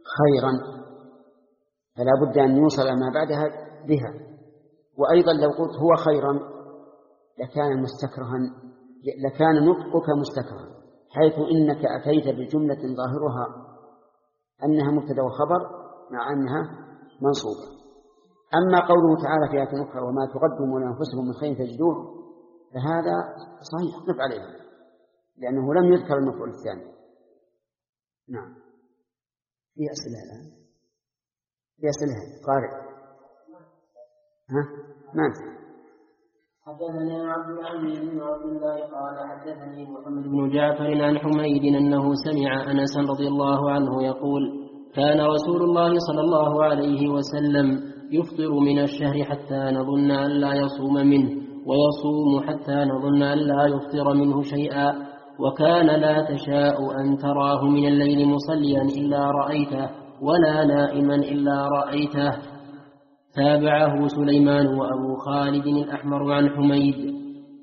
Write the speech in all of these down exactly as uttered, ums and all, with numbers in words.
خيرا، فلا بد أن يوصل ما بعدها بها. وأيضا لو قلت هو خيرا لكان مستكرها، لكان نطقك مستكرها، حيث إنك أتيت بجملة ظاهرها أنها مبتدأ وخبر مع أنها منصوبة. أما قوله تعالى في آية أخرى وما تقدموا لأنفسكم من خير تجدوه، فهذا صحيح قف عليه لأنه لم يذكر المفعول الثاني. نعم. في أسئلة الآن؟ في أسئلة قارئ؟ ها؟ ما أنت؟ حدثني عبد العزيز بن عبد الله قال حدثني محمد بن جعفر عن حميد أنه سمع أنس رضي الله عنه يقول كان رسول الله صلى الله عليه وسلم يفطر من الشهر حتى نظن أن لا يصوم منه، ويصوم حتى نظن أن لا يفطر منه شيئا، وكان لا تشاء أن تراه من الليل مصليا إلا رأيته، ولا نائما إلا رأيته. تابعه سليمان وأبو خالد الأحمر عن حميد.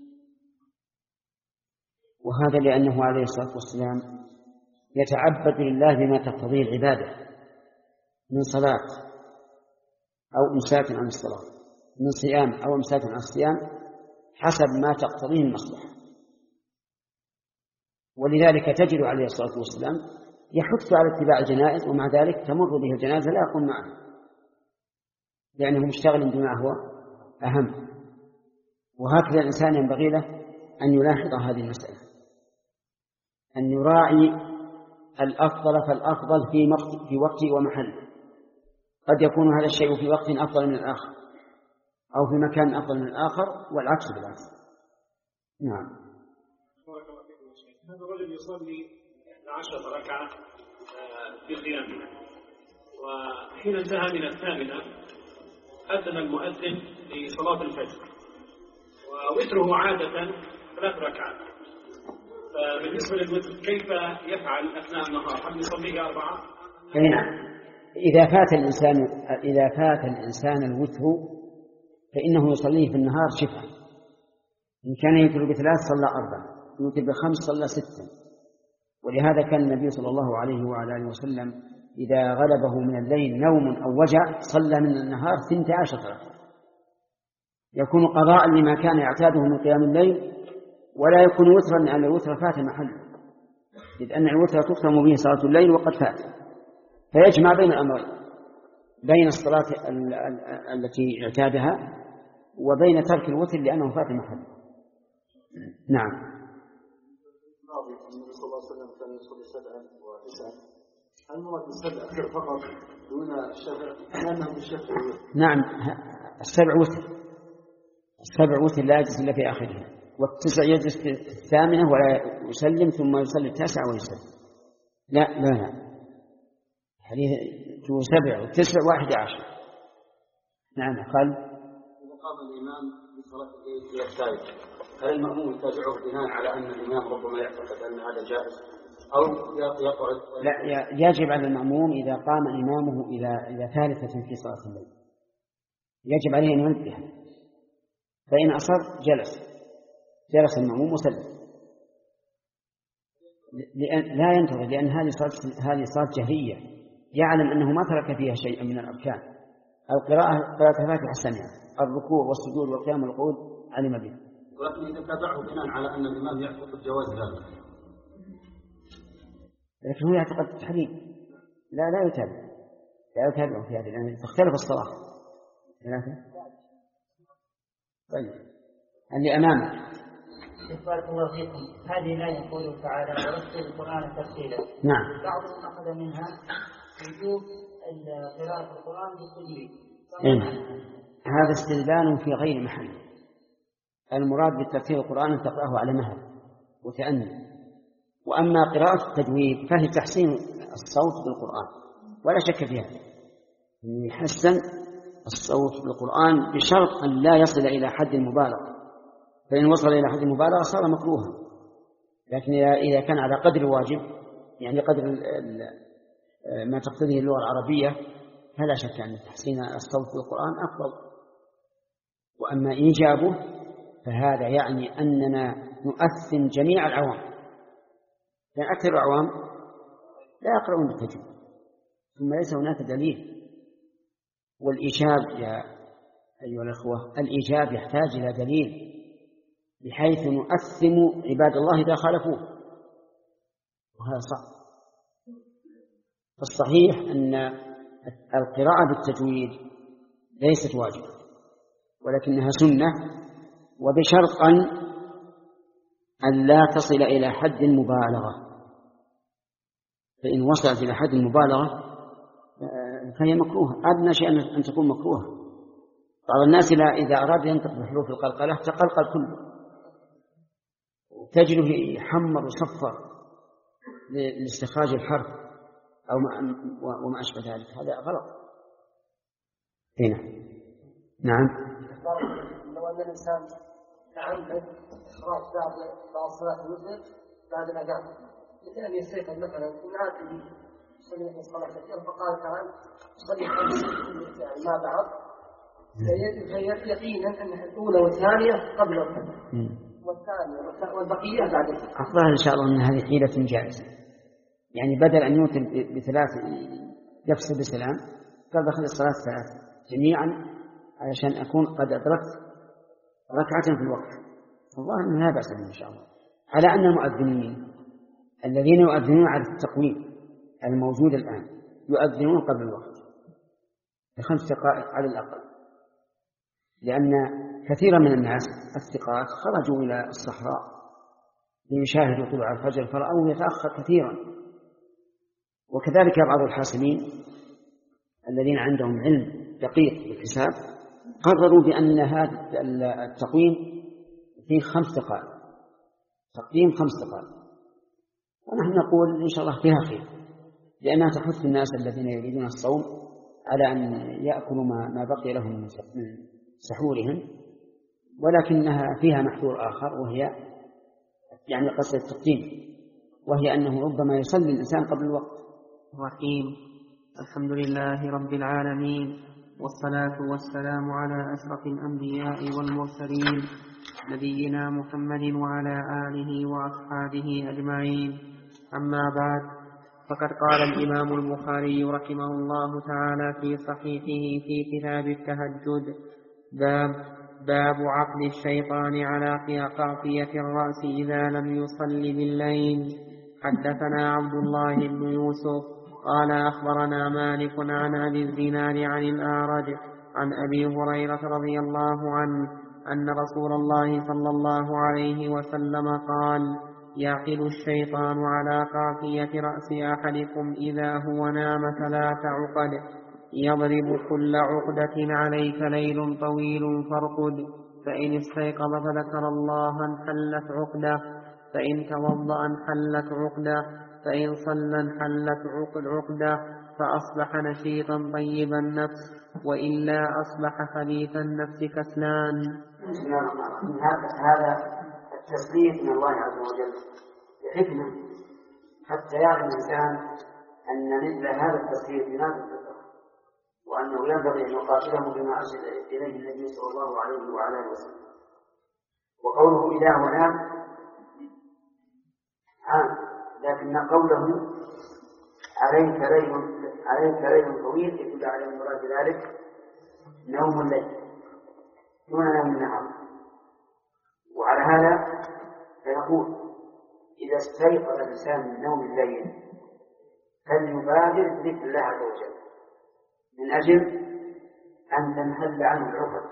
وهذا لأنه عليه الصلاة والسلام يتعبد لله بما تقتضيه العبادة من صلاة أو إمساك عن الصلاة، من صيام أو إمساك عن الصيام، حسب ما تقتضيه المصلحة. ولذلك تجد عليه الصلاة والسلام يحث على اتباع الجنائز، ومع ذلك تمر به الجنازة لا يقوم معه لأنه مشتغل بما هو أهم. وهكذا الإنسان ينبغي له أن يلاحظ هذه المسألة، أن يراعي الأفضل فالأفضل في وقت ومحل. قد يكون هذا الشيء في وقت أفضل من الآخر أو في مكان أفضل من الآخر، والعكس بالعكس. نعم. هذا الرجل يصلي عشرة ركعة في قيامه، وحين انتهى من الثامنة أذن المؤذن لصلاة الفجر، ووتره عادة ثلاث ركعات. فبالنسبة للوتر كيف يفعل أثناء النهار؟ هل يصليه أربعة؟ نعم. إذا فات الإنسان إذا فات الإنسان الوتر فإنه يصليه في النهار شفعا. إن كان يوتر بثلاث صلى أربعة، يوتر بخمس صلى ستة. ولهذا كان النبي صلى الله عليه وعلى آله وسلم إذا غلبه من الليل نوم أو وجع صلى من النهار ثنتي عشرة ركعة، يكون قضاء لما كان يعتاده من قيام الليل، ولا يكون وترا لأن الوتر فات محله، إذ أن الوتر تختم به صلاة الليل وقد فات، فيجمع بين الأمرين، بين الصلاة التي اعتادها وبين ترك الوتر لأنه فات محله. نعم. النبي صلى الله عليه وسلم كان يصلي سبعا وتسعا، هل المراد بالسبع أخر فقط دون الشفع لأنه بالشفع؟ نعم، السبع وتر، السبع وتر لا يجلس إلا في آخرها، والتسع يجلس في الثامنة ولا يسلم ثم يصلي التاسع ويسلم. لا لا لا حديث سبع وتسع واحد عشر. نعم. قال إذا قام الإمام بصلاة الليل في الثالث، هل المأموم يتابعه بناء على أن الإمام ربما يعتقد أن هذا جائز أو يقعد؟ لا، يجب على المأموم إذا قام إمامه إلى إلى ثالثة في صلاة الليل يجب عليه أن ينبه، فإن أصر جلس جلس المأموم وسلم، لأن لا ينتظر، لأن هذه صلاة هذه صلاة جهرية يعلم أنه ما ترك فيها شيئا من الأركان. القراءة قراءة الفاتحة سمع، الركوع والسجود والقيام والقعود علم به. ولكن إذا تابعه بناء على أن الإمام يعتقد جواز ذلك، لكن هو يعتقد التحريم، لا لا يتابع لا يتابع في هذا، لأن تختلف الصلاة. ثلاثة. طيب اللي أمامك. بارك الله فيكم. هذه الآية يقول تعالى ورتل القرآن ترتيلا. نعم. بعضهم أخذ منها وجوب قراءة القرآن بالتجويد. هذا استدلال في غير محل. المراد بالترتيل القرآن أن تقرأه على مهل وتأني، وأما قراءة التجويد فهي تحسين الصوت بالقرآن ولا شك فيها، أن يحسن الصوت بالقرآن بشرط أن لا يصل إلى حد المبالغة، فإن وصل إلى حد المبالغة صار مكروها. لكن إذا كان على قدر الواجب، يعني قدر ما تقتضيه اللغة العربية، فلا شك أن تحسين الصوت بالقرآن أفضل. وأما إيجابه فهذا يعني أننا نؤثم جميع العوام، لأن أكثر العوام لا يقرؤون بالتجويد، ثم ليس هناك دليل. والإيجاب يا أيها الأخوة، الإيجاب يحتاج إلى دليل بحيث نؤثم عباد الله إذا خالفوه، وهذا صعب. فالصحيح أن القراءة بالتجويد ليست واجبة ولكنها سنة، وبشرط أن لا تصل إلى حد المبالغة، فإن وصلت إلى حد المبالغة فهي مكروهة. أدنى شيء أن تكون مكروهة. بعض الناس إذا أراد ينطق بحروف القلقلة تقلقل كله، تجده يحمر وصفر لاستخراج الحرف أو وما أشبه ذلك، هذا غلط. هنا نعم. لو أن الإنسان تعمد إخراج بعض بعض صلاة الوتر بعد الأذان، مثل أن يستيقظ مثلا إن عاد يصلي في صلاة الفجر فقال الآن يصلي خمس يعني ما بعض، يقينا أن الأولى والثانية قبل الفجر والثانية والبقية بعد الفجر. أفضل إن شاء الله أن هذه حيلة جائزة، يعني بدل أن يوتر بثلاث يفصل بسلام قال دخل الصلاة ثلاثة جميعا علشان أكون قد أدركت ركعة في الوقت. والله أنه لا بأس به إن شاء الله، على أن المؤذنين الذين يؤذنون على التقويم الموجود الآن يؤذنون قبل الوقت بخمس دقائق على الأقل، لأن كثيرا من الناس الثقات خرجوا إلى الصحراء ليشاهدوا طلوع الفجر فرأوه يتأخر كثيرا. وكذلك بعض الحاسبين الذين عندهم علم دقيق بالحساب قرروا بأن هذا التقويم فيه خمس دقائق، تقديم خمس دقائق، ونحن نقول إن شاء الله فيها خير، لأنها تحث الناس الذين يريدون الصوم على أن يأكلوا ما بقي لهم من سحورهم، ولكنها فيها محذور آخر، وهي يعني قصة التقديم، وهي أنه ربما يصلي الإنسان قبل الوقت. الرحيم. الحمد لله رب العالمين، والصلاة والسلام على أشرف الأنبياء والمرسلين نبينا محمد وعلى آله وأصحابه أجمعين. أما بعد، فقد قال الإمام البخاري رحمه الله تعالى في صحيحه في كتاب التهجد: باب باب عقد الشيطان على قافية الرأس إذا لم يصلي بالليل. حدثنا عبد الله بن يوسف قال أخبرنا مالك عن أبي الزناد عن الأعرج عن أبي هريرة رضي الله عنه أن رسول الله صلى الله عليه وسلم قال: يعقد الشيطان على قافية رأس أحدكم إذا هو نام ثلاث عقد، يضرب كل عقدة عليك ليل طويل فارقد، فإن استيقظ فذكر الله انحلت عقدة، فإن توضأ انحلت عقدة، فإن صلى انحلت عقدة، فأصبح نشيطا طيب النفس، وإلا أصبح خبيث النفس كسلان. هذا التسليط من الله عز وجل بحكمة حتى يعلم الإنسان أن مثل هذا التسليط ينافي الفطرة، وأنه ينبغي أن يقاتله بما أرشد إليه النبي صلى الله عليه وعلى آله وسلم. وقوله إذا هو نام عام، لكن قوله عليك ليل عليك ليل طويل يدل على المراد ذلك نوم الليل دون نوم النهار. وعلى هذا فنقول إذا استيقظ الإنسان من نوم الليل فليبادر بذكر الله عز وجل من أجل أن تنحل عنه العقد،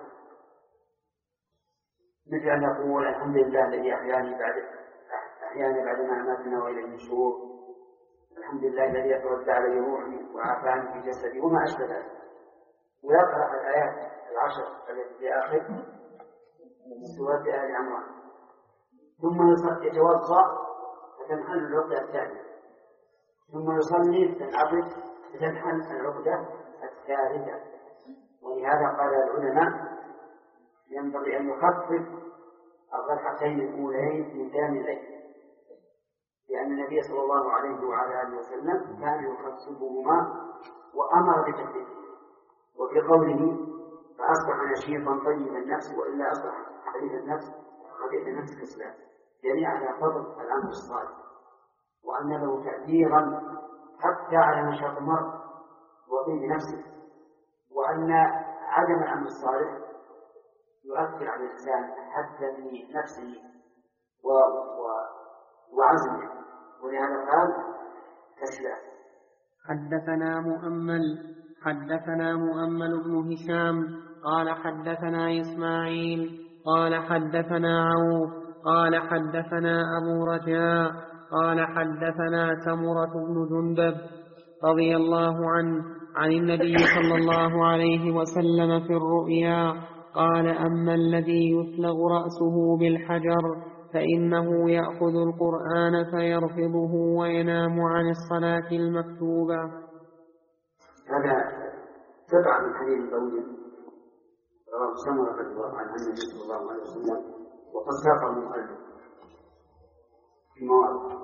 مثل أن يقول الحمد لله الذي أحياني بعد أحيانا بعد ما أماتنا وإلى النشور، الحمد لله الذي رد علي روحي وعافاني في جسدي وما أشبه ذلك، ويقرأ الآيات العشر التي في آخر سورة آل عمران، ثم يتوضأ فتنحل العقدة الثانية، ثم يصلي فتنعقد فتنحل العقدة الثالثة. ولهذا قال العلماء ينبغي أن يخفف الركعتين الأولين من قيام الليل، لأن النبي صلى الله عليه وعلى آله وسلم كان يخففهما وأمر بتخفيفهما. وفي قوله فأصبح نشيطا طيب النفس وإلا أصبح خبيث النفس خبيث النفس كسلان، يعني على فضل العمل الصالح وأن له تأثيرا حتى على نشاط المرء الوظيفة بنفسه، وأن عدم العمل الصالح يؤثر على الإنسان حتى في نفسه و... و... وعزمه، ولهذا قال كسلا. حدثنا مؤمل حدثنا مؤمل بن هشام قال حدثنا إسماعيل قال حدثنا عوف قال حدثنا أبو رجاء قال حدثنا سمرة بن جندب رضي الله عنه عن النبي صلى الله عليه وسلم في الرؤيا قال: أما الذي يثلغ رأسه بالحجر فإنه يأخذ القرآن فيرفضه وينام عن الصلاة المكتوبة. هذا تبع من حديث طويل رواه سمرة رضي الله عنه عن النبي صلى الله عليه وسلم، وقد ساق المؤلف في مواضع.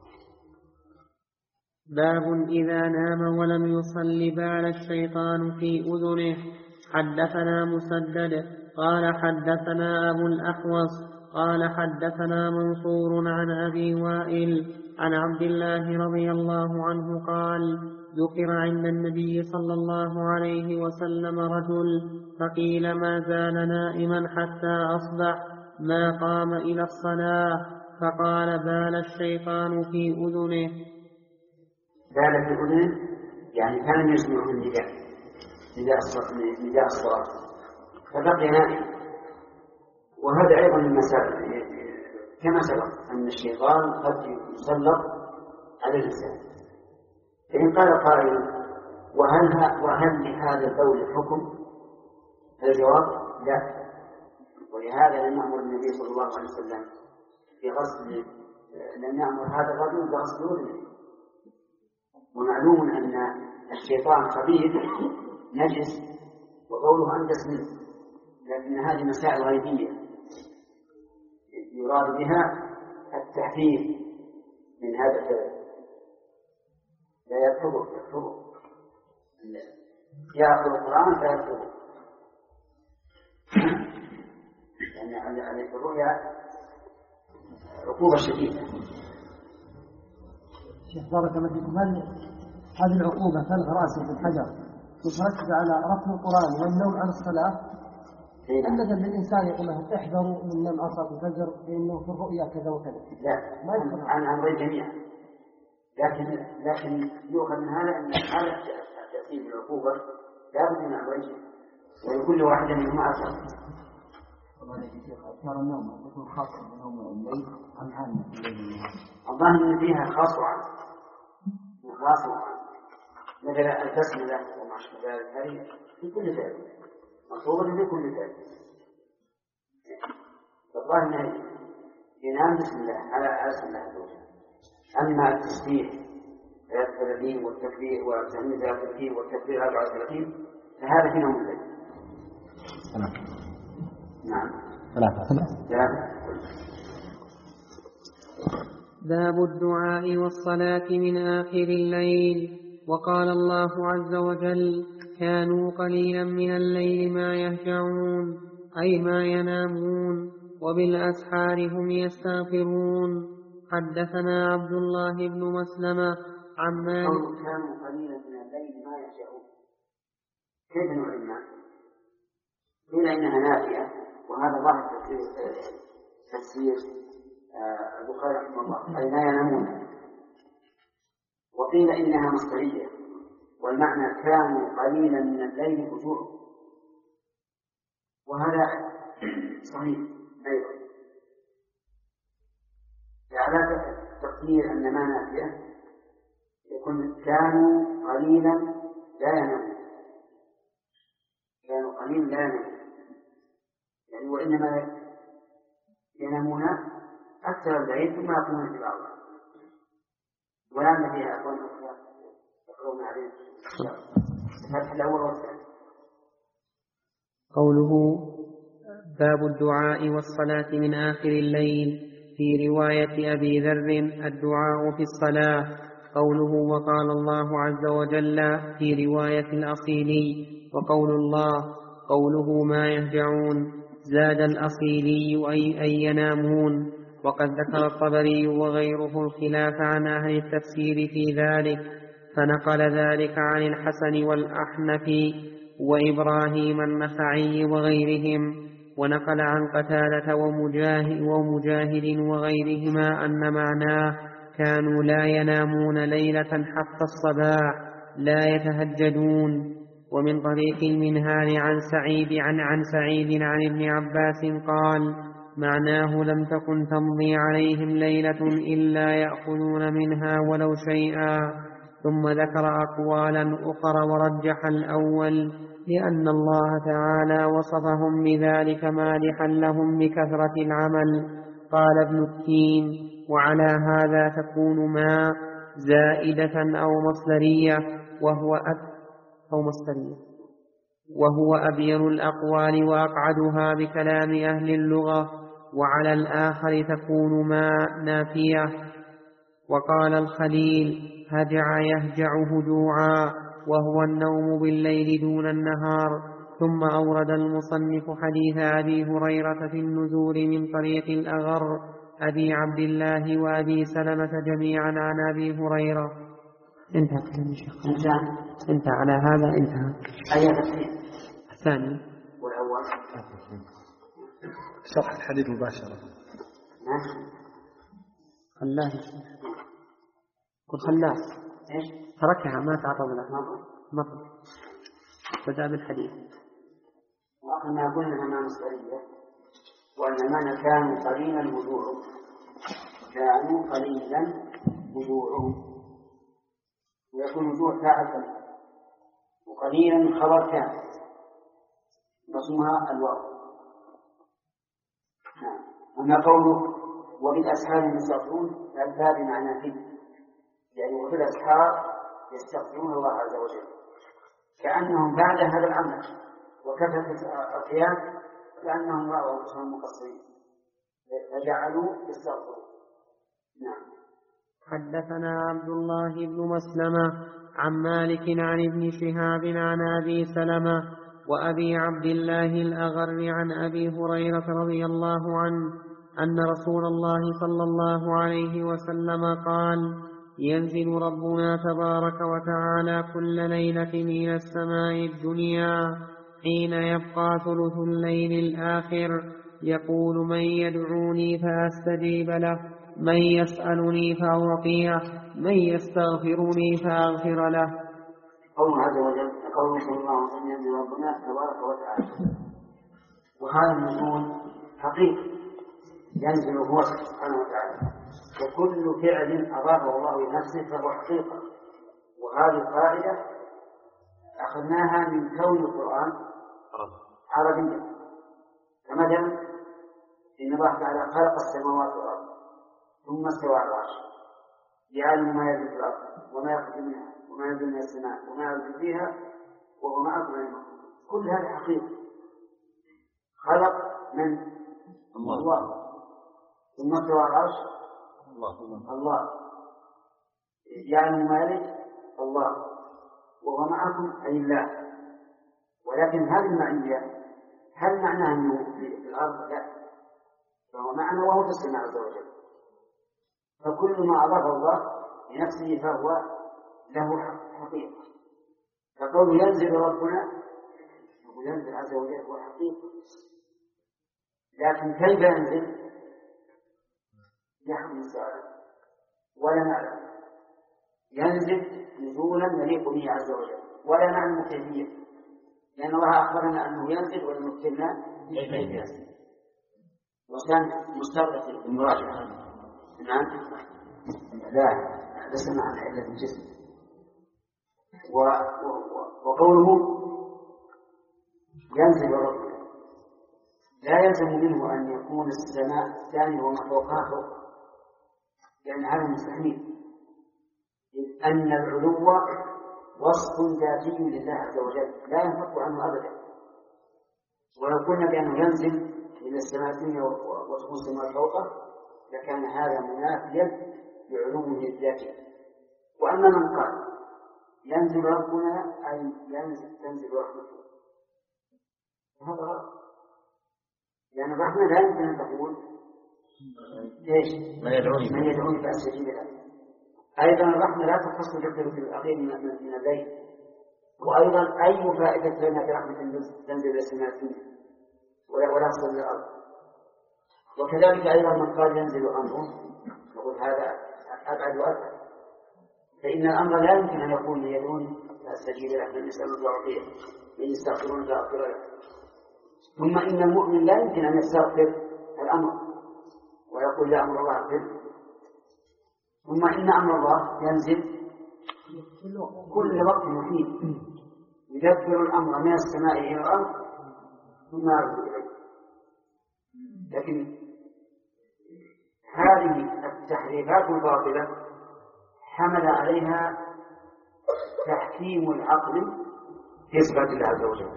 باب إذا نام ولم يصل بال الشيطان في أذنه. حدثنا مسدد قال حدثنا أبو الأحوص قال حدثنا منصور عن أبي وائل عن عبد الله رضي الله عنه قال: ذكر عند النبي صلى الله عليه وسلم رجل فقيل ما زال نائما حتى أصبح ما قام إلى الصلاة، فقال: بال الشيطان في أذنه. بال في أذنه يعني كان يسمع النداء نداء الصلاة فبقي نائم. وهذا أيضا من المسائل كما سبق أن الشيطان قد يسلط على الإنسان. فإن قال قائل: وهل, وهل لهذا البول حكم؟ الجواب: لا. ولهذا لم يأمر النبي صلى الله عليه وسلم بغسل لم يأمر هذا الرجل بغسل أذنه. ومعلوم أن الشيطان خبيث نجس وقوله أنجس منه، لكن هذه مسائل غيبية يراد بها التحذير من هذا الفعل. لا يرفضه يرفضه يأخذ القرآن فيرفضه. يعني عليه الرؤيا عقوبة شديدة. شيخ بارك الله فيكم، هل هذه العقوبة فلغ رأسه بالحجر تترتب على رفض القرآن والنوم عن الصلاة؟ مثلا للإنسان يقول له: احذروا من نوم عن صلاة الفجر فإنه في الرؤيا كذا وكذا. لا، ما يكون عن أمرين جميعا، لكن لكن يؤخذ من هذا أن هذا التأثير بالعقوبة لابد من أمرين ولكل واحدة منهما أثر. أذكار النوم تكون خاصة بنوم الليل أم عامة الليل؟ الظاهر أن فيها خاص وعام، خاص وعام، مثل البسملة وما أشبه ذلك، هذه في كل فعل مطلوبة في كل فعل. فالظاهر أنه ينام بسم الله على اسم الله عز وجل. أما التسبيح ثلاثة وثلاثين والتكبير والتهميد ثلاثة وثلاثين والتكبير أربعة وثلاثين فهذا في نوم الليل. نعم ثلاثة ثلاثة. باب الدعاء والصلاة من آخر الليل. وقال الله عز وجل: كانوا قليلا من الليل ما يهجعون، أي ما ينامون، وبالأسحار هم يستغفرون. حدثنا عبد الله بن مسلمة عن مالك. كانوا قليلا من الليل ما يهجعون، كيف نعلمنا؟ قيل إنها نافية، وهذا ظاهر تفسير البخاري رحمه الله، أي ما ينامون. وقيل إنها مصدرية، والمعنى كانوا قليلا من الليل هجوعا، وهذا صحيح أيضا. على تقدير أن ما نافية يكون كانوا قليلا لا ينامون، كانوا قليلا لا ينامون يعني، وإنما ينامون أكثر الليل ثم يقومون في بعض، ولأن فيها أقوال أخرى يقرون عليه الفتح الأول والثاني. قوله: باب الدعاء والصلاة من آخر الليل. في رواية أبي ذر: الدعاء في الصلاة. قوله: وقال الله عز وجل. في رواية الأصيلي. وقول الله قوله: ما يهجعون. زاد الأصيلي: أي أي ينامون. وقد ذكر الطبري وغيره الخلاف عن أهل التفسير في ذلك، فنقل ذلك عن الحسن والأحنف وإبراهيم النخعي وغيرهم، ونقل عن قتادة ومجاهد, ومجاهد وغيرهما أن معناه كانوا لا ينامون ليلة حتى الصباح لا يتهجدون. ومن طريق المنهال عن سعيد عن, عن سعيد عن ابن عباس قال معناه لم تكن تمضي عليهم ليلة إلا يأخذون منها ولو شيئا. ثم ذكر أقوالا أخرى ورجح الأول لأن الله تعالى وصفهم بذلك مادحا لهم بكثرة العمل. قال ابن التين وعلى هذا تكون ما زائدة أو مصدرية وهو أب أو مصدرية وهو أبين الأقوال وأقعدها بكلام أهل اللغة. وعلى الآخر تكون ما نافية. وقال الخليل هجع يهجع هجوعا وهو النوم بالليل دون النهار. ثم أورد المصنف حديث أبي هريرة في النزول من طريق الأغر أبي عبد الله وأبي سلمة جميعا عن أبي هريرة. انتهى كلام الشيخ. انتهى على هذا انتهى. أي الثاني والأول شرح الحديث مباشرة. خلاه قل خلاه تركها ما تعرض لها مطر بدأ بالحديث. وآخر ما قلنا أنها مصدرية وأن معنى كانوا قليلا وجوعهم كانوا قليلا وجوعهم ويكون وجوع فاعل قليل وقليلا خبر كان رسمها الواو. أما قوله وبالأسحار يستغفرون فالباب بمعنى فيه يعني وفي الأسحار يستغفرون الله عز وجل كأنهم بعد هذا العمل وكثرة القيام كأنهم رأوا أنفسهم مقصرين فجعلوا يستغفرون. نعم. حدثنا عبد الله بن مسلمة عن مالك عن ابن شهاب عن أبي سلمة وأبي عبد الله الأغر عن أبي هريرة رضي الله عنه أن رسول الله صلى الله عليه وسلم قال ينزل ربنا تبارك وتعالى كل ليلة من السماء الدنيا حين يبقى ثلث الليل الآخر يقول من يدعوني فأستجيب له من يسألني فأعطيه من يستغفرني فأغفر له. قوله عز وجل قوله صلى الله عليه وسلم ينزل ربنا تبارك وتعالى وهذا النزول حقيقي ينزل هو سبحانه وتعالى وكل فعل أضافه الله لنفسه فهو حقيقة. وهذه القاعدة أخذناها من كون القرآن عربيا. فمثلا إن الله تعالى خلق السماوات والأرض ثم استوى على العرش يعلم ما يلج في الأرض وما يخرج منها وما ينزل من السماء وما يعرج فيها وهو معكم أينما كل هذا حقيقة. خلق من الله, الله. ثم استوى على العرش الله. الله يعلم ما يلج الله وهو معكم أي الله. ولكن هذه المعنية هل معناه أنه في الأرض؟ لا فهو معنى وهو في السماء عز وجل. فكل ما أضاف الله لنفسه فهو له حقيقة. فقول ينزل ربنا ينزل عز وجل هو حقيقة لكن كيف ينزل نحن نسأل ولا نعلم. ينزل نزولا يليق به عز وجل ولا نعلم كيفية لأن الله أخبرنا أنه ينزل ولم يخبرنا كيف ينزل وكان مستغرق المراجعة. نعم لا ليس معنى إلا في الجسم. وقوله ينزل ربنا لا يلزم منه أن يكون السماء الثاني وما فوقها فوق لأن هذا مستحيل إذ أن العلو وصف ذاتي لله عز وجل لا ينفك عنه أبدا. ولو قلنا بأنه ينزل إلى السماء الدنيا وتكون السماء فوقه لكان هذا منافيا لعلومه الذاتي. وأما من قال ينزل ربنا أي ينزل تنزل رحمته هذا غلط لأن الرحمة لا يمكن أن تقول إيش من يدعوني فأستجيب له أيضا الرحمة لا تخص بالثلث الأخير من الليل. وأيضا أي فائدة لنا برحمة تنزل إلى السماء ولا ولا تصل إلى الأرض. وكذلك أيضا من قال ينزل أمره نقول هذا أبعد وأبعد، فإن الأمر لا يمكن أن يكون يدون فأستجيب له، من يسأل فأعطيه، من يستغفرون فأغفر له. ثم إن المؤمن لا يمكن أن يستغفر الأمر ويقول لا أمر الله أغفر. ثم إن أمر الله ينزل كل وقت محيط، يدبر الأمر من السماء إلى الأرض ثم يرجع إليه. لكن هذه التحريفات الباطلة حمل عليها تحكيم العقل في صفات الله عز وجل،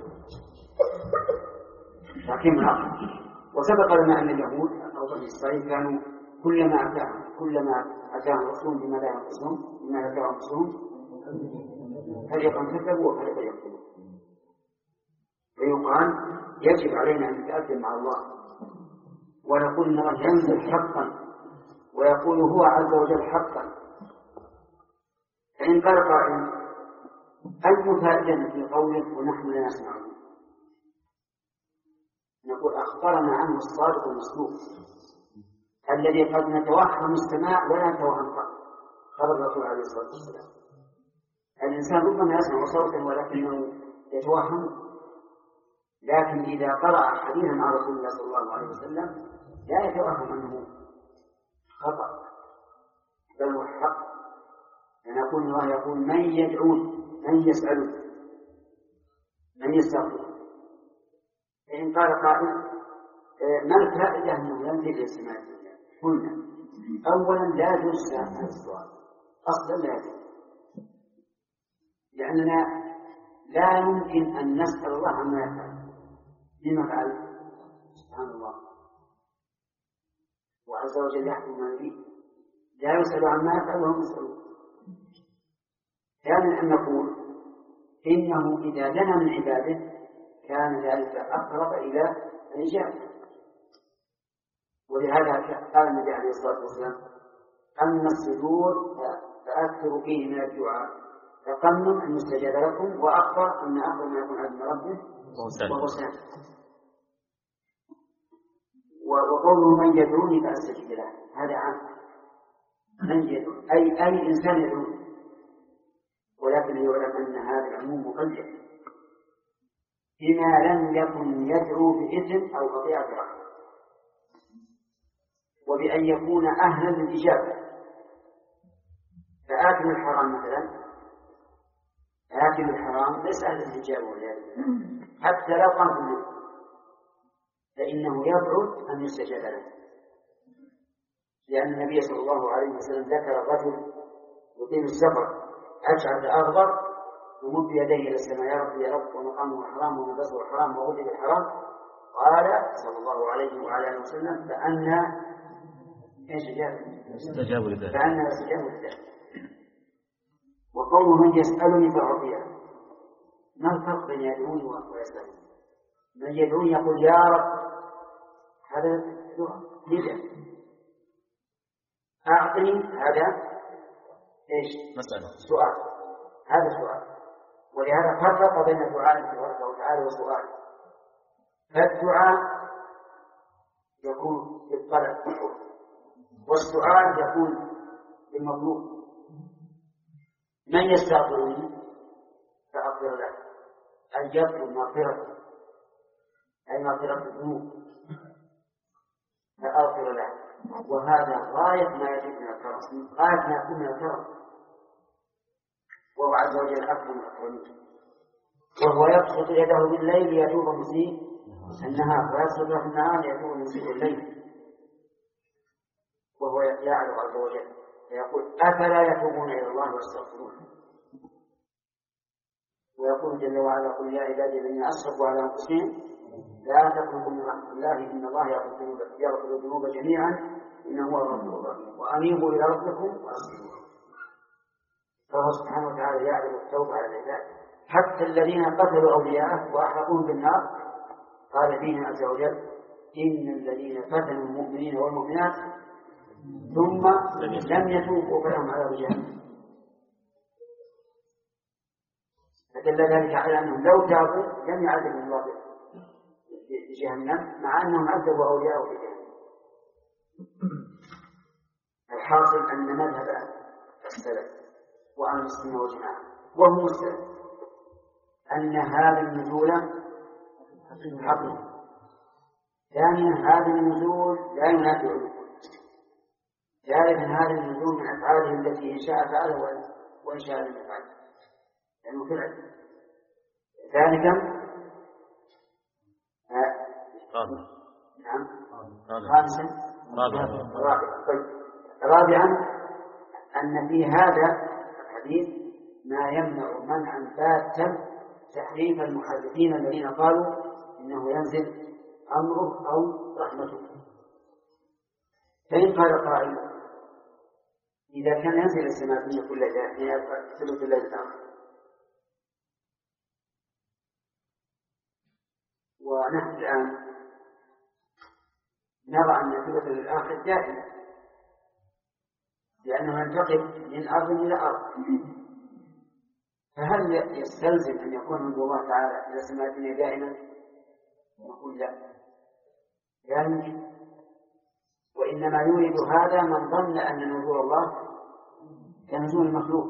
تحكيم العقل. وسبق لنا أن اليهود أو بني إسرائيل كانوا كلما أتاهم كلما أتاهم رسول بما لا ينقصهم بما لا ينقصهم فريقا كذبوا وفريقا يقتلون. فيقال يجب علينا أن نتأدب مع الله ونقول إن الله ينزل حقا ويقول هو عز وجل حقا. فإن قال قائل أي فائدة في قوله ونحن لا نسمع، نقول أخبرنا عنه الصادق المصدوق الذي قد نتوهم السماع ولا نتوهم قلب. قال الرسول عليه الصلاة والسلام الإنسان ربما يسمع صوتا ولكنه يتوهم، لكن إذا قرأ حديثا عن رسول الله صلى الله عليه وسلم لا يتوهم أنه خطأ بل هو حق. فنقول الله يقول من يدعون من يسألون من يستغفر. فإن قال قائل ما الفائدة أنه ينزل إلى السماء؟ قلنا أولا لا يجوز هذا السؤال أصلا، لا يجوز، لأننا لا يمكن أن نسأل الله عما يفعل. لما فعل؟ سبحان الله وعز وجل يحكم ما يريد، لا يسأل عما يفعل وهم يسألون. ثانيا أن نقول إنه إذا دنا من عباده كان ذلك أقرب إلى الإجابة. ولهذا قال النبي عليه الصلاة والسلام أما السجود فأكثروا فيه من الدعاء تقنن أن يستجاب لكم وأخبر أن أقرب ما يكون عبد ربه وهو سامع. وقوله من يدعوني فأستجيب له هذا عام، من يدعو أي أي إنسان يدعوني، ولكن يعلم أن هذا العموم مقيد بما لم يكن يدعو بإذن أو قطيعة رحمة، وبأن يكون أهلا للإجابة. فآكل الحرام مثلا، آكل الحرام ليس أهلا للإجابة والعياذ بالله حتى لو قام بالله، فإنه يبعد أن يستجاب له. لأن النبي صلى الله عليه وسلم ذكر الرجل يطيل السفر أشعث أغبر ومد يديه إلى السماء يا رب يا رب ومقامه حرام وملبسه حرام وغلب الحرام، قال صلى الله عليه وعلى آله وسلم فأنا استجابوا لذلك فأنا استجابوا لذلك. وقوله من يسألني فأعطيه، ما الفرق بين يدعوني ويسألني؟ من يدعوني يقول يا رب هذا دعاء نداء، أعطني هذا إيش؟ مسألة سؤال، هذا سؤال. ولهذا فرق بين الدعاء تبارك وتعالى وسؤال. فالدعاء يكون بالطلب والسؤال يكون بالمطلوب. من يستغفرني فأغفر له، أن يطلب مغفرة أي مغفرة الذنوب فأغفر له، وهذا غاية ما يجب من الكرم، غاية ما يكون من الكرم، وهو عز وجل أكرم الأكرمين. وهو يبسط يده بالليل ليتوب مسيء النهار ويبسط في النهار ليتوب مسيء الليل، وهو يعلم عز وجل فيقول أفلا يتوبون إلى الله ويستغفرون. ويقول جل وعلا قل يا عبادي الذين أسرفوا على أنفسهم لا تقنطوا من رحمة الله إن الله يغفر الذنوب جميعا إنه هو الغفور الرحيم وأنيبوا إلى ربكم وأسلموا. فهو سبحانه وتعالى يعلم التوبة على العباد حتى الذين قتلوا أولياءه وأحرقوهم بالنار. قال فيهم عز وجل إن الذين فتنوا المؤمنين والمؤمنات ثم لم يتوبوا فلهم عذاب جهنم. فدل ذلك على أنهم لو تابوا لم يعذبوا الله بجهنم مع أنهم عذبوا أولياءه في جهنم. الحاصل أن مذهب السلف وأهل السنة والجماعة وهو السلف أن هذا النزول حقيقي. ثانيا هذا النزول لا ينافي علوه. ثالثا هذا النزول من أفعاله التي إن شاء فعله وإن شاء لم يفعله لأنه فعل. ثالثا نعم خامسا رابعا أن في هذا الحديث ما يمنع منعا باتا تحريف المحرفين الذين قالوا إنه ينزل أمره أو رحمته. فإن قال قائل إذا كان ينزل السماء الدنيا كل ليلة ثلث الليل الآخر ونحن الآن نرى أن ثلث الآخر دائم لأنه ينتقل من أرض إلى أرض، فهل يستلزم أن يكون من الله تعالى إلى السماء الدنيا دائما؟ نقول لا، لا يمكن. وإنما يريد هذا من ظن أن نزول الله كنزول المخلوق.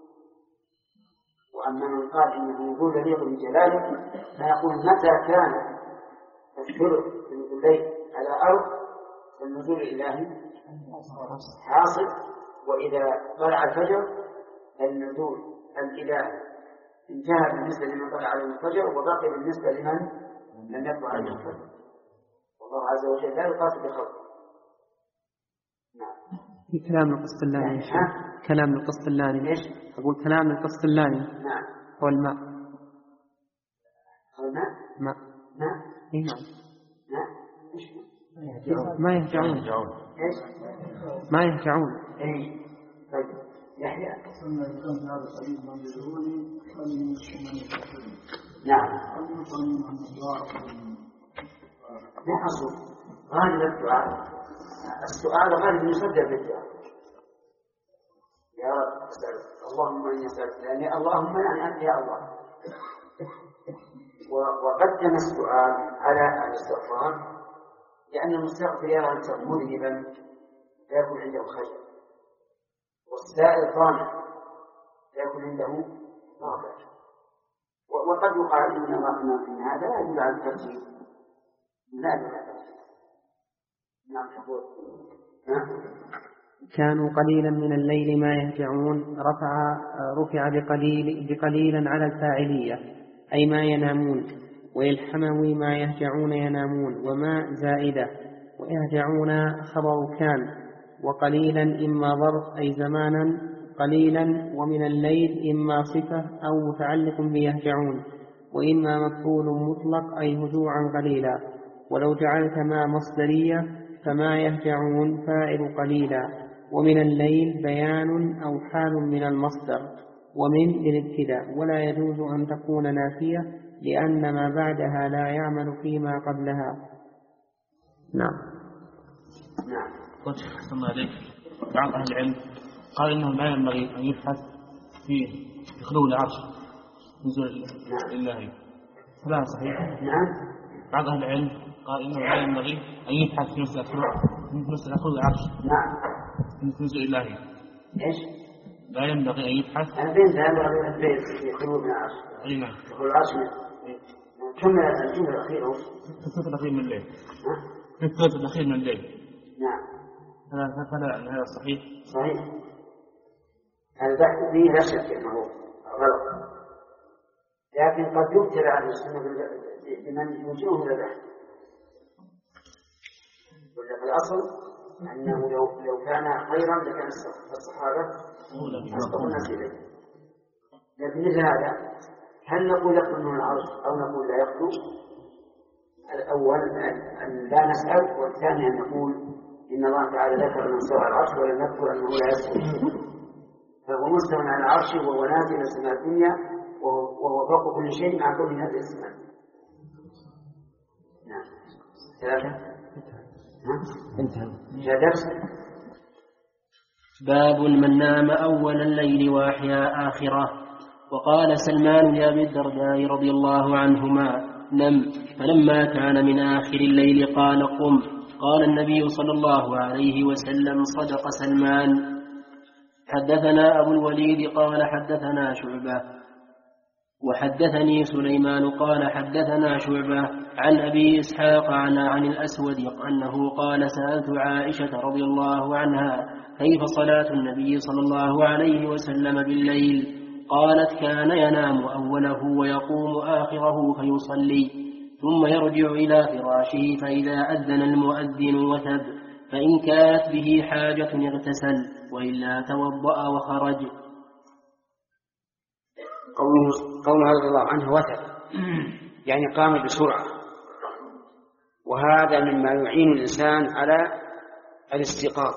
وأما من قال إنه نزول يليق بجلاله فيقول متى كان الثلث من الليل على أرض فالنزول الإلهي حاصل، وإذا طلع الفجر النزول الإلهي انتهى بالنسبة لمن طلع عليه الفجر وبقي بالنسبة لمن لم يطلع عليه الفجر. والله عز وجل لا يقاس بخلقه. نعم. في كلام القسطلاني كلام القسطلاني ايش؟ أقول كلام القسطلاني. نعم. هو الماء. هو الماء؟ ماء. نعم. إيه نعم. نعم. إيش؟ ما يهجعون. إيش؟ ما يهجعون. إيه. طيب. يحيى. نعم. لا أصل غالب الدعاء السؤال غالب يصدر بالدعاء. يا رب أسألك اللهم إني أسألك، يعني اللهم يعني أنت يا الله. وقدم السؤال على الاستغفار لأن المستغفر يرى نفسه مذنبا فيكون عنده خير، والسائل طامع فيكون عنده طابع. وقد يقال إن الله في هذا لا يدل على الترتيب، لا يدل على الترتيب. نعم. كانوا قليلا من الليل ما يهجعون. رفع رفع بقليل بقليلا على الفاعلية أي ما ينامون، ويلحموي ما يهجعون ينامون وما زائدة، ويهجعون خبر كان، وقليلا إما ظرف أي زمانا قليلا، ومن الليل إما صفة أو متعلق بيهجعون، وإما مفعول مطلق أي هجوعا قليلا. ولو جعلت ما مصدرية فما يهجعون فاعل قليلا، ومن الليل بيان أو حال من المصدر، ومن للابتداء، ولا يجوز أن تكون نافية لأن ما بعدها لا يعمل فيما قبلها. نعم. نعم. قلت حسن الله عليك، بعض أهل العلم قال إنه لا ينبغي أن يبحث في خلو العرش نزول الله، فلا صحيح؟ نعم. بعض أهل العلم قال إنه لا ينبغي أن يبحث في مسألة خلو العرش. نعم. نزول الله. إيش؟ لا ينبغي أن يبحث. البيت لا ينبغي البيت في خلو العرش. أي نعم. خلو العرش كم الجملة الأخيرة؟ الثلث الأخير من الليل. الثلث الأخير من الليل. نعم. هذا فلا هذا صحيح. صحيح. البحث فيه لا شك أنه غلط، لكن قد يبتلى عن السنة بمن يوجهه إلى البحث. ولا في الأصل أنه لو لو كان خيرا لكان الصحابة أسبق الناس إليه. لكن مثل هذا هل نقول يخلو من العرش أو نقول لا يخلو؟ الأول أن لا نسأل، والثاني أن نقول إن الله تعالى ذكر من سوى العرش ولم يذكر أنه لا يسأل، فهو مستوى على العرش وهو نازل السماء الدنيا وهو فوق كل شيء مع كل نازل السماء. نعم. ثلاثة. انتهى. جاء درس. باب من نام أول الليل وأحيا آخره. وقال سلمان لأبي الدرداء رضي الله عنهما: نم. فلما كان من آخر الليل قال: قم. قال النبي صلى الله عليه وسلم: صدق سلمان. حدثنا أبو الوليد قال حدثنا شعبة وحدثني سليمان قال حدثنا شعبة عن أبي إسحاق عن, عن الأسود أنه قال: سألت عائشة رضي الله عنها: كيف صلاة النبي صلى الله عليه وسلم بالليل؟ قالت: كان ينام أوله ويقوم آخره فيصلي، ثم يرجع إلى فراشه فإذا أذن المؤذن وثب، فإن كانت به حاجة اغتسل وإلا توضأ وخرج. قوله قوله رضي الله عنه وثب يعني قام بسرعة، وهذا مما يعين الإنسان على الاستيقاظ.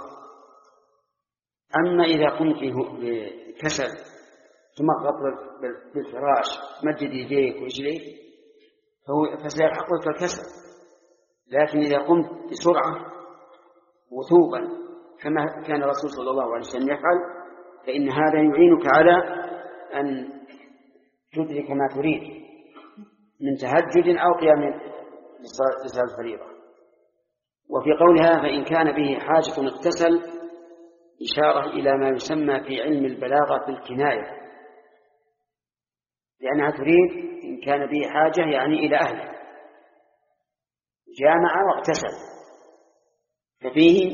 أما إذا قمت بكسل تمغط بالفراش تمدد يديك ورجليك فسيلحقك الكسل، لكن إذا قمت بسرعة وثوبا كما كان الرسول صلى الله عليه وسلم يفعل فإن هذا يعينك على أن تدرك ما تريد من تهجد أو قيام لصلاة الفريضة. وفي قولها فإن كان به حاجة اغتسل إشارة إلى ما يسمى في علم البلاغة بالكناية، لأنها تريد إن كان به حاجة يعني إلى أهله، جامع واغتسل، ففيه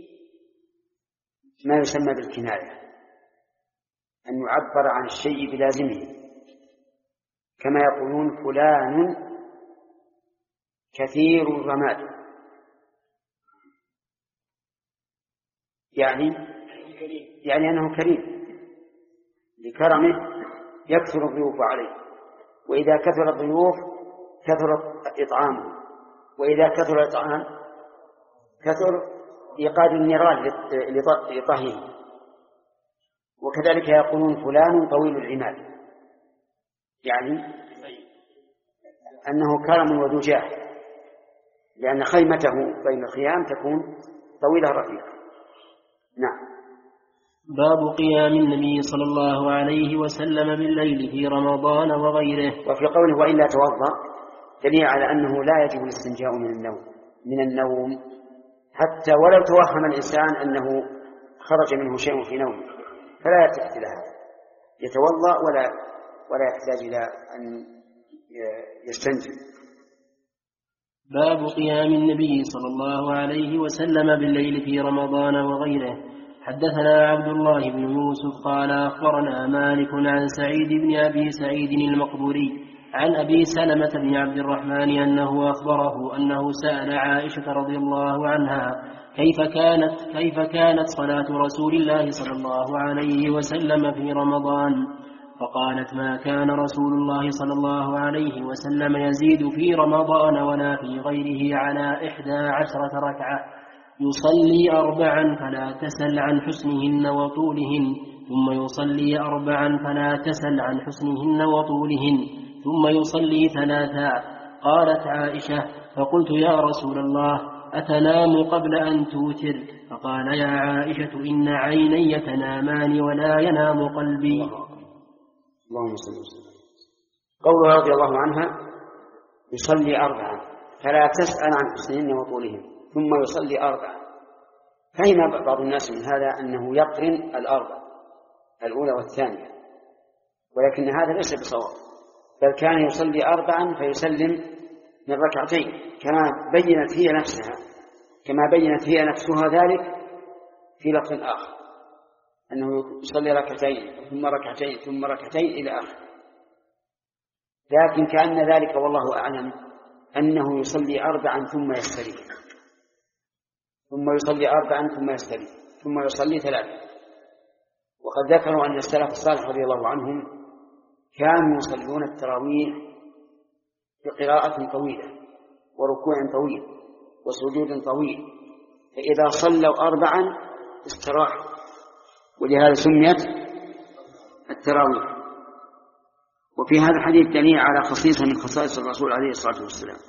ما يسمى بالكناية، أن يعبر عن الشيء بلازمه، كما يقولون فلان كثير الرماد، يعني يعني أنه كريم لكرمه يكثر الضيوف عليه، وإذا كثر الضيوف كثر إطعامه، وإذا كثر الإطعام كثر إيقاد النيران لطهيه. وكذلك يقولون فلان طويل العماد، يعني أنه كرم وذو جاه، لأن خيمته بين الخيام تكون طويلة رفيعة. نعم. باب قيام النبي صلى الله عليه وسلم بالليل في رمضان وغيره. وفي قوله وإلا توضأ دليل على أنه لا يجب الاستنجاء من النوم من النوم حتى ولو توهم الإنسان أنه خرج منه شيء في نومه فلا يلتفت لها، يتوضأ ولا ولا يحتاج إلى أن يستنجي. باب قيام النبي صلى الله عليه وسلم بالليل في رمضان وغيره. حدثنا عبد الله بن يوسف قال أخبرنا مالك عن سعيد بن أبي سعيد المقبوري عن أبي سلمة بن عبد الرحمن أنه أخبره أنه سأل عائشة رضي الله عنها كيف كانت كيف كانت صلاة رسول الله صلى الله عليه وسلم في رمضان، فقالت ما كان رسول الله صلى الله عليه وسلم يزيد في رمضان ولا في غيره على إحدى عشرة ركعة، يصلي أربعا فلا تسل عن حسنهن وطولهن، ثم يصلي أربعا فلا تسل عن حسنهن وطولهن، ثم يصلي ثلاثا. قالت عائشة فقلت يا رسول الله أتنام قبل أن توتر؟ فقال يا عائشة إن عيني تنامان ولا ينام قلبي. اللهم صل وسلم. قوله رضي الله عنها يصلي أربعا فلا تسأل عن حسنهن وطولهن ثم يصلي أربعا، فهم بعض الناس من هذا أنه يقرن الأربع الأولى والثانية، ولكن هذا ليس بصواب، بل كان يصلي أربعا فيسلم من ركعتين كما بينت هي نفسها كما بينت هي نفسها ذلك في لفظ آخر، أنه يصلي ركعتين ثم ركعتين ثم ركعتين إلى آخر. لكن كأن ذلك والله أعلم أنه يصلي أربعا ثم يستريح، ثم يصلي أربعا ثم يستريح، ثم يصلي ثلاثا. وقد ذكروا أن السلف الصالح رضي الله عنهم كانوا يصلون التراويح بقراءة طويلة وركوع طويل وسجود طويل، فإذا صلوا أربعا استراحوا، ولهذا سميت التراويح. وفي هذا الحديث دليل على خصيصة من خصائص الرسول عليه الصلاة والسلام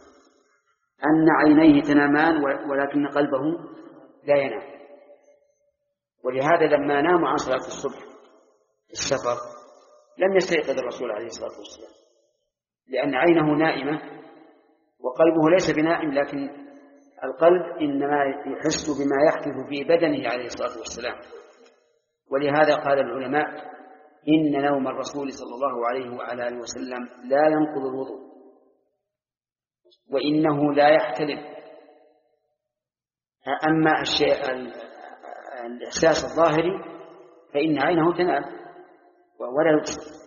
أن عينيه تنامان ولكن قلبه لا ينام. ولهذا لما ناموا عن صلاة الصبح في السفر لم يستيقظ الرسول عليه الصلاة والسلام، لأن عينه نائمة وقلبه ليس بنائم، لكن القلب إنما يحس بما يحدث في بدنه عليه الصلاة والسلام. ولهذا قال العلماء إن نوم الرسول صلى الله عليه وعلى آله وسلم لا ينقض الوضوء، وإنه لا يحتلم. أما الشيء الإحساس الظاهري فإن عينه تنام ولا يبصر.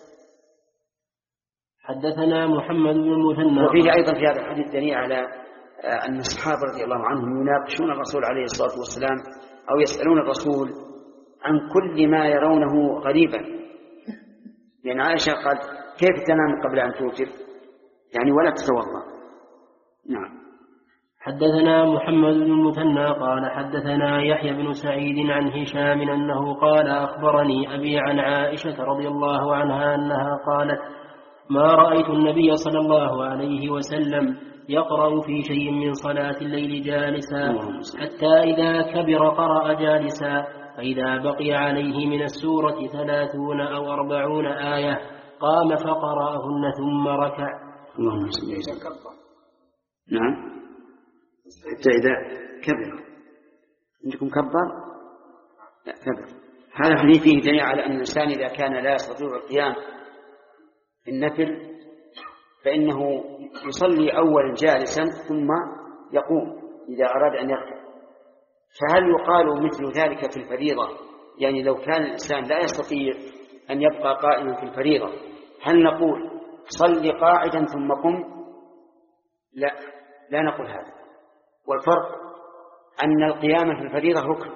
حدثنا محمد بن المثنى. وفيه أيضا في هذا الحديث دليل على أن الصحابة رضي الله عنهم يناقشون الرسول عليه الصلاة والسلام أو يسألون الرسول عن كل ما يرونه غريبا. لأن يعني عائشة قال كيف تنام قبل أن توتر؟ يعني ولا تتوضأ. نعم. حدثنا محمد بن المثنى قال حدثنا يحيى بن سعيد عن هشام أنه قال أخبرني أبي عن عائشة رضي الله عنها أنها قالت ما رأيت النبي صلى الله عليه وسلم يقرأ في شيء من صلاة الليل جالسا حتى إذا كبر قرأ جالسا، فإذا بقي عليه من السورة ثلاثون أو أربعون آية قام فقرأهن ثم ركع. اللهم صل وسلم. نعم. حتى إذا كبر. عندكم كبر؟ لا كبر. هذا الحديث فيه دليل على أن الإنسان إذا كان لا يستطيع القيام في النفل فإنه يصلي أولا جالسا ثم يقوم إذا أراد أن يركع. فهل يقال مثل ذلك في الفريضة؟ يعني لو كان الإنسان لا يستطيع أن يبقى قائما في الفريضة هل نقول صل قاعدا ثم قم؟ لا، لا نقول هذا. والفرق أن القيام في الفريضة ركن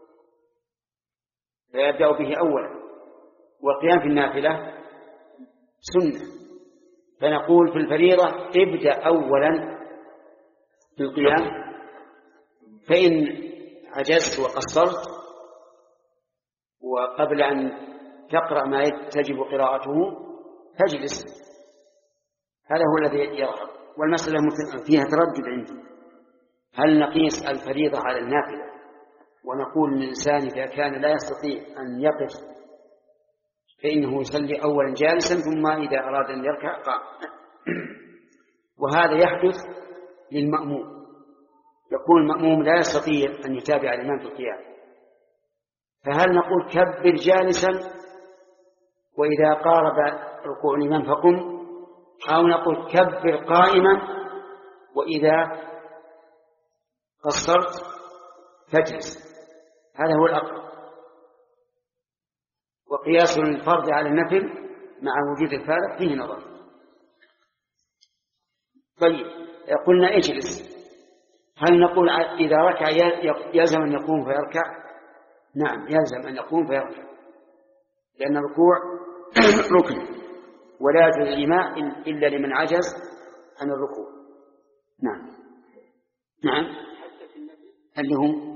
فيبدأ به أولا، والقيام في النافلة سنة، فنقول في الفريضة ابدأ أولا في القيام، فإن عجزت وقصرت وقبل أن تقرأ ما تجب قراءته تجلس. هذا هو الذي يظهر. والمسألة فيها تردد عندي، هل نقيس الفريضة على النافلة ونقول للإنسان إذا كان لا يستطيع أن يقف فإنه يصلي أولا جالسا ثم إذا أراد أن يركع قام. وهذا يحدث للمأموم، يكون المأموم لا يستطيع أن يتابع الإمام في القيام، فهل نقول كبر جالسا وإذا قارب ركوع الإمام فقم، أو نقول كبر قائما وإذا قصرت فاجلس؟ هذا هو الأقرب. وقياس الفرض على النفل مع وجود الفارق فيه نظر. طيب قلنا اجلس، هل نقول إذا ركع يلزم أن يقوم فيركع؟ نعم يلزم أن يقوم فيركع، لأن الركوع ركن ولا يجوز الإيماء إلا لمن عجز عن الركوع. نعم نعم اللي هم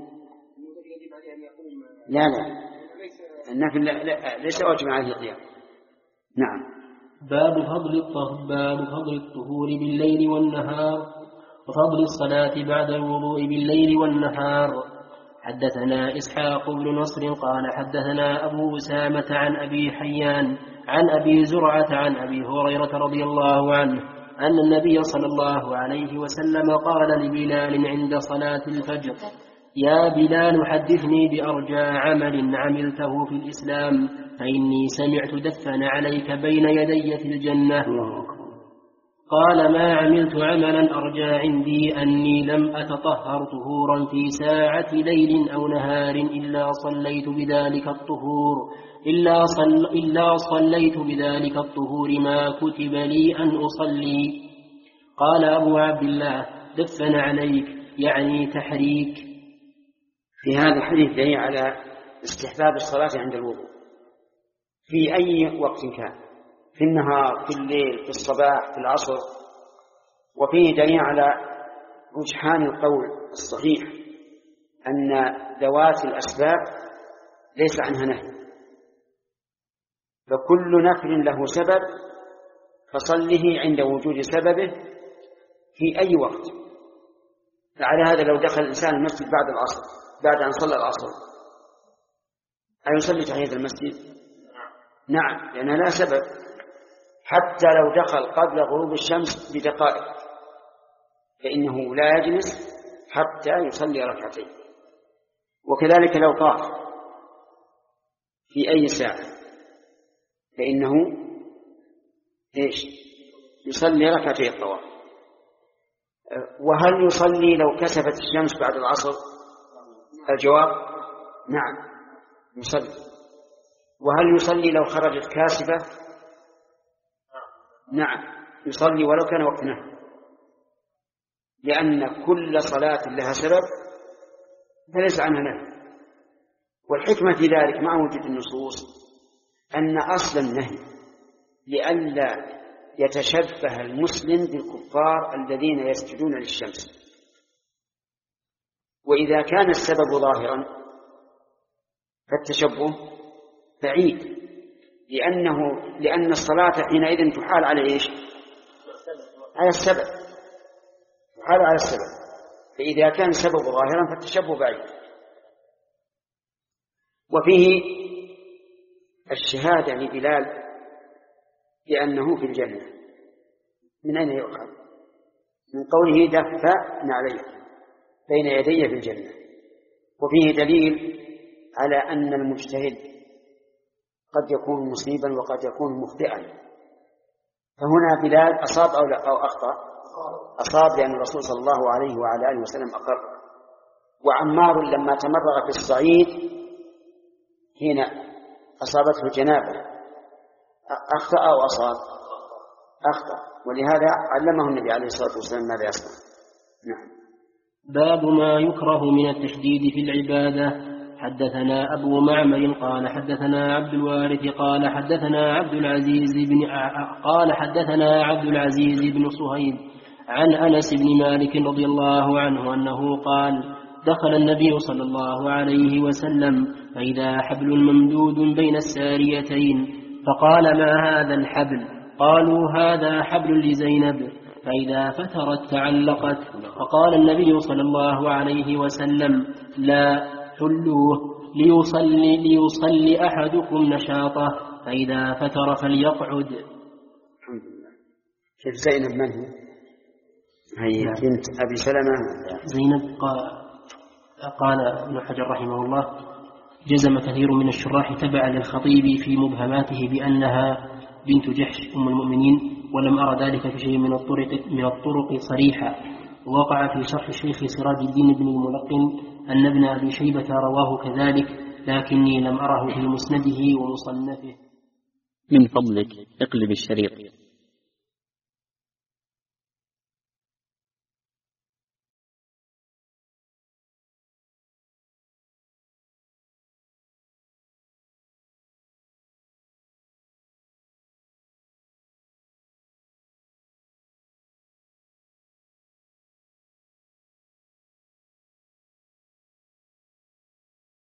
لا لا النافل لا لا ليس واجب عليه القيام. نعم. باب فضل الطهور باب فضل الطهور بالليل والنهار وفضل الصلاة بعد الوضوء بالليل والنهار. حدثنا إسحاق بن نصر قال حدثنا أبو أسامة عن أبي حيان عن أبي زرعة عن أبي هريرة رضي الله عنه أن النبي صلى الله عليه وسلم قال لبلال عند صلاة الفجر: يا بلال حدثني بأرجى عمل عملته في الإسلام فإني سمعت دفن عليك بين يدي في الجنة. قال: ما عملت عملا أرجى عندي أني لم أتطهر طهورا في ساعة ليل أو نهار إلا صليت بذلك الطهور إلا, صل إلا صليت بذلك الطهور ما كتب لي أن أصلي. قال أبو عبد الله: دفن عليك يعني تحريك. في هذا الحديث دليل على استحباب الصلاة عند الوضوء في أي وقت كان، في النهار، في الليل، في الصباح، في العصر. وفيه دليل على رجحان القول الصحيح أن ذوات الأسباب ليس عنها نهي، فكل نفل له سبب فصله عند وجود سببه في أي وقت. فعلى هذا لو دخل الإنسان المسجد بعد العصر بعد أن صلى العصر أيصلي تحية المسجد؟ نعم، لأنها لا سبب، حتى لو دخل قبل غروب الشمس بدقائق فإنه لا يجلس حتى يصلي ركعتين. وكذلك لو طاف في أي ساعة فإنه إيش؟ يصلي ركعتين الطواف. وهل يصلي لو كسفت الشمس بعد العصر؟ الجواب نعم يصلي. وهل يصلي لو خرجت كاسفة؟ نعم يصلي ولو كان وقت نهي، لأن كل صلاة لها سبب فليس عنها نهي. والحكمة في ذلك مع وجود النصوص أن أصل النهي لئلا يتشبه المسلم بالكفار الذين يسجدون للشمس. وإذا كان السبب ظاهرا فالتشبه بعيد، لأنه لأن الصلاة حينئذ تحال على إيش؟ على السبب، تحال على السبب. فإذا كان السبب ظاهرا فالتشبه بعيد. وفيه الشهادة لبلال بأنه في الجنة. من أين يؤخذ؟ من قوله دف نعليك بين يدي في الجنة. وفيه دليل على أن المجتهد قد يكون مصيبا وقد يكون مخطئا. فهنا بلال أصاب أو, أو أخطأ؟ أصاب، لأن الرسول صلى الله عليه وعلى آله وسلم أقر. وعمار لما تمرغ في الصعيد حين أصابته جنابه أخطأ أو أصاب؟ أخطأ، ولهذا علمه النبي عليه الصلاة والسلام ماذا يصنع. نعم. باب ما يكره من التشديد في العبادة. حدثنا أبو معمر قال حدثنا عبد الوارث قال حدثنا عبد العزيز بن قال حدثنا عبد العزيز بن صهيب عن أنس بن مالك رضي الله عنه أنه قال دخل النبي صلى الله عليه وسلم فإذا حبل ممدود بين الساريتين فقال ما هذا الحبل؟ قالوا هذا حبل لزينب. فإذا فترت تعلقت. فقال النبي صلى الله عليه وسلم لا حلوه ليصلي, ليصلي أحدكم نشاطه فإذا فتر فليقعد. الحمد لله. كيف زينب من هي؟ هي بنت أبي سلمة. زينب قال, قال ابن حجر رحمه الله جزم كثير من الشراح تبعا للخطيب في مبهماته بأنها بنت جحش أم المؤمنين، ولم أرى ذلك في شيء من الطرق, من الطرق صريحة. ووقع في شرح الشيخ سراج الدين بن الملقن أن ابن أبي شيبة رواه كذلك، لكني لم أره في مسنده ومصنفه. من فضلك اقلب الشريط.